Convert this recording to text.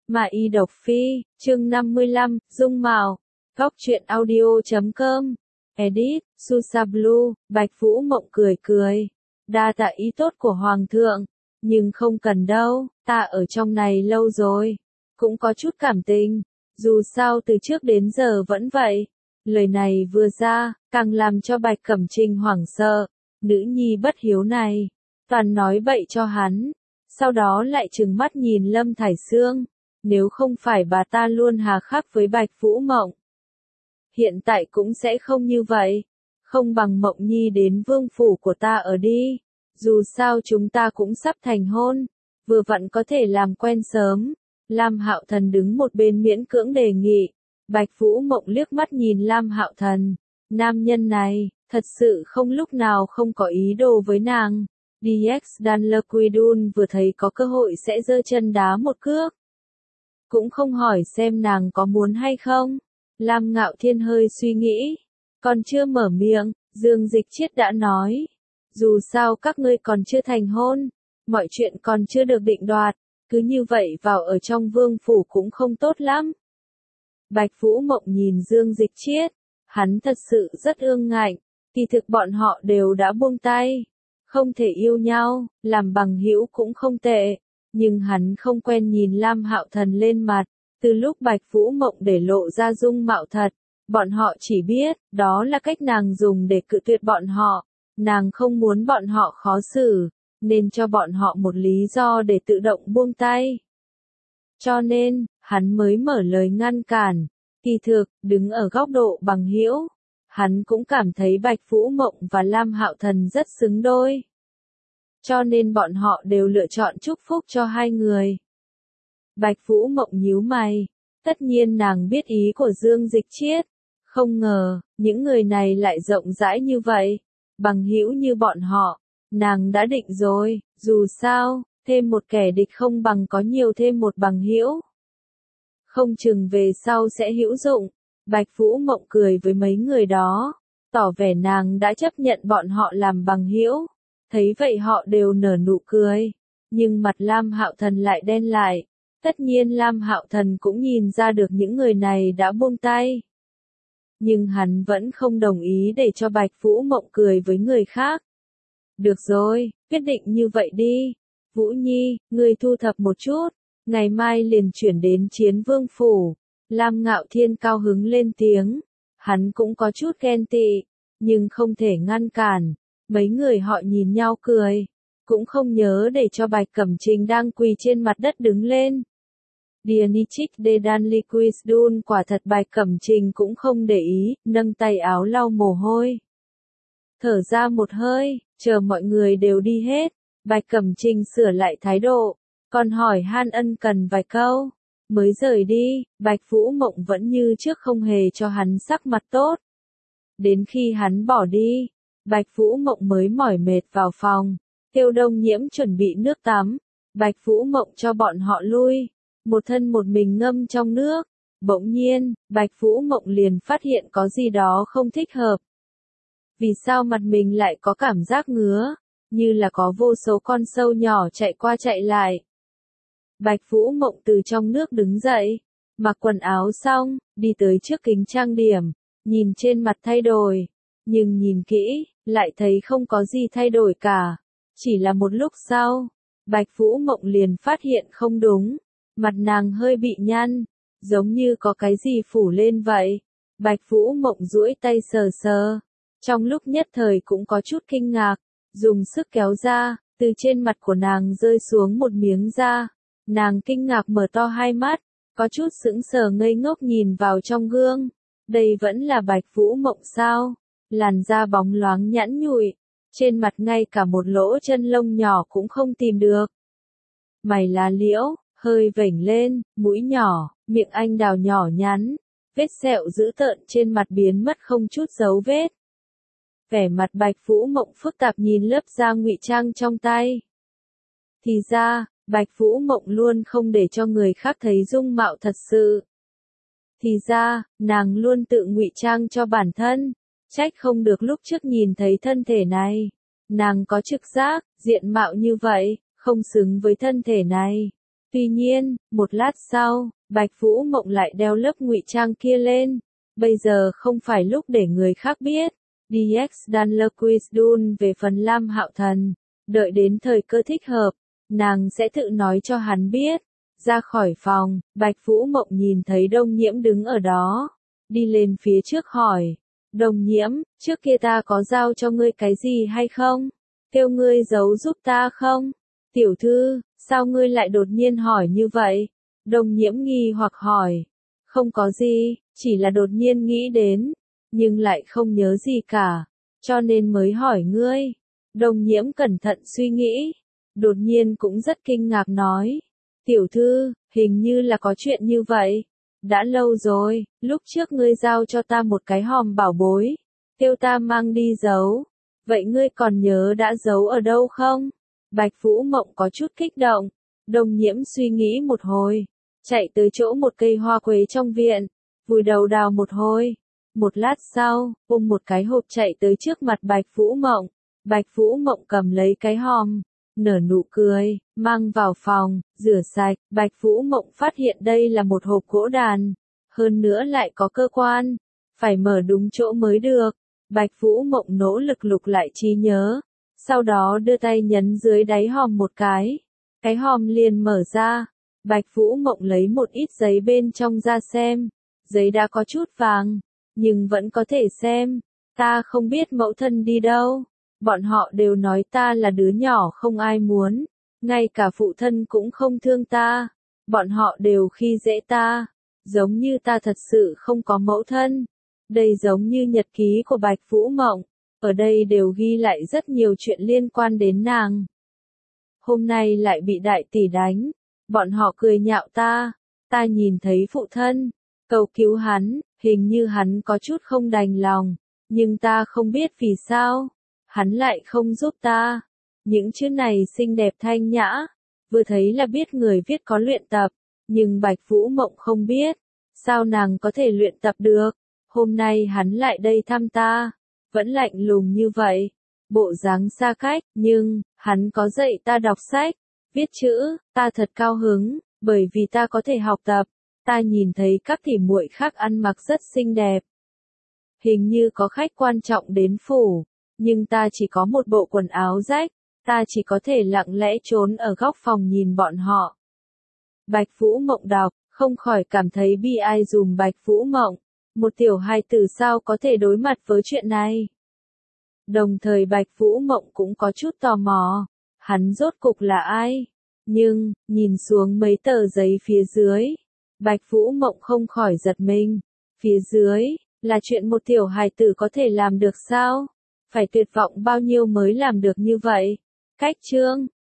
Mà y độc phi, chương 55, Dung Mạo. Góc truyện audio.com. Edit, Susa Blue. Bạch Vũ Mộng cười cười. Đa tạ ý tốt của Hoàng thượng. Nhưng không cần đâu, ta ở trong này lâu rồi. Cũng có chút cảm tình. Dù sao từ trước đến giờ vẫn vậy. Lời này vừa ra, càng làm cho Bạch Cẩm Trình hoảng sợ. Nữ nhi bất hiếu này. Toàn nói bậy cho hắn. Sau đó lại trừng mắt nhìn Lâm Thải Sương. Nếu không phải bà ta luôn hà khắc với Bạch Vũ Mộng, hiện tại cũng sẽ không như vậy. Không bằng Mộng Nhi đến vương phủ của ta ở đi. Dù sao chúng ta cũng sắp thành hôn, vừa vặn có thể làm quen sớm. Lam Hạo Thần đứng một bên miễn cưỡng đề nghị. Bạch Vũ Mộng liếc mắt nhìn Lam Hạo Thần. Nam nhân này, thật sự không lúc nào không có ý đồ với nàng. DX Danlaquidun vừa thấy có cơ hội sẽ giơ chân đá một cước. Cũng không hỏi xem nàng có muốn hay không. Lam Ngạo Thiên hơi suy nghĩ. Còn chưa mở miệng, Dương Dịch Chiết đã nói. Dù sao các ngươi còn chưa thành hôn. Mọi chuyện còn chưa được định đoạt. Cứ như vậy vào ở trong vương phủ cũng không tốt lắm. Bạch Vũ Mộng nhìn Dương Dịch Chiết. Hắn thật sự rất ương ngạnh. Kỳ thực bọn họ đều đã buông tay. Không thể yêu nhau, làm bằng hữu cũng không tệ. Nhưng hắn không quen nhìn Lam Hạo Thần lên mặt. Từ lúc Bạch Vũ Mộng để lộ ra dung mạo thật, bọn họ chỉ biết, đó là cách nàng dùng để cự tuyệt bọn họ. Nàng không muốn bọn họ khó xử, nên cho bọn họ một lý do để tự động buông tay. Cho nên, hắn mới mở lời ngăn cản. Kỳ thực, đứng ở góc độ bằng hữu, hắn cũng cảm thấy Bạch Vũ Mộng và Lam Hạo Thần rất xứng đôi. Cho nên bọn họ đều lựa chọn chúc phúc cho hai người. Bạch Vũ Mộng nhíu mày. Tất nhiên nàng biết ý của Dương Dịch Chiết. Không ngờ, những người này lại rộng rãi như vậy. Bằng hữu như bọn họ, nàng đã định rồi. Dù sao, thêm một kẻ địch không bằng có nhiều thêm một bằng hữu. Không chừng về sau sẽ hữu dụng. Bạch Vũ Mộng cười với mấy người đó, tỏ vẻ nàng đã chấp nhận bọn họ làm bằng hữu. Thấy vậy họ đều nở nụ cười. Nhưng mặt Lam Hạo Thần lại đen lại. Tất nhiên Lam Hạo Thần cũng nhìn ra được những người này đã buông tay. Nhưng hắn vẫn không đồng ý để cho Bạch Vũ Mộng cười với người khác. Được rồi, quyết định như vậy đi. Vũ Nhi, ngươi thu thập một chút. Ngày mai liền chuyển đến Chiến Vương Phủ. Lam Ngạo Thiên cao hứng lên tiếng. Hắn cũng có chút ghen tị, nhưng không thể ngăn cản. Mấy người họ nhìn nhau cười. Cũng không nhớ để cho Bạch Cẩm Trình đang quỳ trên mặt đất đứng lên. Dianichik de Danliquisdun quả thật Bạch Cẩm Trình cũng không để ý, nâng tay áo lau mồ hôi. Thở ra một hơi, chờ mọi người đều đi hết. Bạch Cẩm Trình sửa lại thái độ, còn hỏi han ân cần vài câu. Mới rời đi, Bạch Vũ Mộng vẫn như trước không hề cho hắn sắc mặt tốt. Đến khi hắn bỏ đi, Bạch Vũ Mộng mới mỏi mệt vào phòng. Tiêu Đông Nhiễm chuẩn bị nước tắm. Bạch Vũ Mộng cho bọn họ lui. Một thân một mình ngâm trong nước. Bỗng nhiên, Bạch Vũ Mộng liền phát hiện có gì đó không thích hợp. Vì sao mặt mình lại có cảm giác ngứa, như là có vô số con sâu nhỏ chạy qua chạy lại. Bạch Vũ Mộng từ trong nước đứng dậy, mặc quần áo xong, đi tới trước kính trang điểm, nhìn trên mặt thay đổi. Nhưng nhìn kỹ, lại thấy không có gì thay đổi cả. Chỉ là một lúc sau, Bạch Vũ Mộng liền phát hiện không đúng. Mặt nàng hơi bị nhăn, giống như có cái gì phủ lên vậy. Bạch Vũ Mộng duỗi tay sờ sờ. Trong lúc nhất thời cũng có chút kinh ngạc, dùng sức kéo ra, từ trên mặt của nàng rơi xuống một miếng da. Nàng kinh ngạc mở to hai mắt, có chút sững sờ ngây ngốc nhìn vào trong gương. Đây vẫn là Bạch Vũ Mộng sao? Làn da bóng loáng nhẵn nhụi, trên mặt ngay cả một lỗ chân lông nhỏ cũng không tìm được. Mày lá liễu, hơi vểnh lên, mũi nhỏ, miệng anh đào nhỏ nhắn, vết sẹo dữ tợn trên mặt biến mất không chút dấu vết. Vẻ mặt Bạch Vũ Mộng phức tạp nhìn lớp da ngụy trang trong tay. Thì ra, Bạch Vũ Mộng luôn không để cho người khác thấy dung mạo thật sự. Thì ra, nàng luôn tự ngụy trang cho bản thân. Trách không được lúc trước nhìn thấy thân thể này. Nàng có trực giác, diện mạo như vậy, không xứng với thân thể này. Tuy nhiên, một lát sau, Bạch Vũ Mộng lại đeo lớp ngụy trang kia lên. Bây giờ không phải lúc để người khác biết. DX Danlerquist về phần Lam Hạo Thần. Đợi đến thời cơ thích hợp, nàng sẽ tự nói cho hắn biết. Ra khỏi phòng, Bạch Vũ Mộng nhìn thấy Đông Nhiễm đứng ở đó. Đi lên phía trước hỏi. Đông Nhiễm, trước kia ta có giao cho ngươi cái gì hay không? Kêu ngươi giấu giúp ta không? Tiểu thư, sao ngươi lại đột nhiên hỏi như vậy? Đông Nhiễm nghi hoặc hỏi. Không có gì, chỉ là đột nhiên nghĩ đến, nhưng lại không nhớ gì cả, cho nên mới hỏi ngươi. Đông Nhiễm cẩn thận suy nghĩ, đột nhiên cũng rất kinh ngạc nói. Tiểu thư, hình như là có chuyện như vậy. Đã lâu rồi, lúc trước ngươi giao cho ta một cái hòm bảo bối, kêu ta mang đi giấu. Vậy ngươi còn nhớ đã giấu ở đâu không? Bạch Vũ Mộng có chút kích động. Đông Nhiễm suy nghĩ một hồi, chạy tới chỗ một cây hoa quế trong viện, vùi đầu đào một hồi. Một lát sau, ôm một cái hộp chạy tới trước mặt Bạch Vũ Mộng. Bạch Vũ Mộng cầm lấy cái hòm, nở nụ cười, mang vào phòng, rửa sạch. Bạch Vũ Mộng phát hiện đây là một hộp gỗ đàn, hơn nữa lại có cơ quan, phải mở đúng chỗ mới được. Bạch Vũ Mộng nỗ lực lục lại trí nhớ, sau đó đưa tay nhấn dưới đáy hòm một cái hòm liền mở ra. Bạch Vũ Mộng lấy một ít giấy bên trong ra xem, giấy đã có chút vàng, nhưng vẫn có thể xem. Ta không biết mẫu thân đi đâu, bọn họ đều nói ta là đứa nhỏ không ai muốn, ngay cả phụ thân cũng không thương ta, bọn họ đều khi dễ ta, giống như ta thật sự không có mẫu thân. Đây giống như nhật ký của Bạch Vũ Mộng, ở đây đều ghi lại rất nhiều chuyện liên quan đến nàng. Hôm nay lại bị đại tỷ đánh, bọn họ cười nhạo ta nhìn thấy phụ thân, cầu cứu hắn, hình như hắn có chút không đành lòng, nhưng ta không biết vì sao, hắn lại không giúp ta. Những chữ này xinh đẹp thanh nhã, vừa thấy là biết người viết có luyện tập, nhưng Bạch Vũ Mộng không biết, sao nàng có thể luyện tập được. Hôm nay hắn lại đây thăm ta, vẫn lạnh lùng như vậy, bộ dáng xa cách, nhưng, hắn có dạy ta đọc sách, viết chữ, ta thật cao hứng, bởi vì ta có thể học tập, ta nhìn thấy các tỉ muội khác ăn mặc rất xinh đẹp. Hình như có khách quan trọng đến phủ, nhưng ta chỉ có một bộ quần áo rách, ta chỉ có thể lặng lẽ trốn ở góc phòng nhìn bọn họ. Bạch Vũ Mộng đọc, không khỏi cảm thấy bi ai dùm Bạch Vũ Mộng. Một tiểu hài tử sao có thể đối mặt với chuyện này? Đồng thời Bạch Vũ Mộng cũng có chút tò mò, hắn rốt cục là ai? Nhưng, nhìn xuống mấy tờ giấy phía dưới, Bạch Vũ Mộng không khỏi giật mình. Phía dưới, là chuyện một tiểu hài tử có thể làm được sao? Phải tuyệt vọng bao nhiêu mới làm được như vậy? Cách chương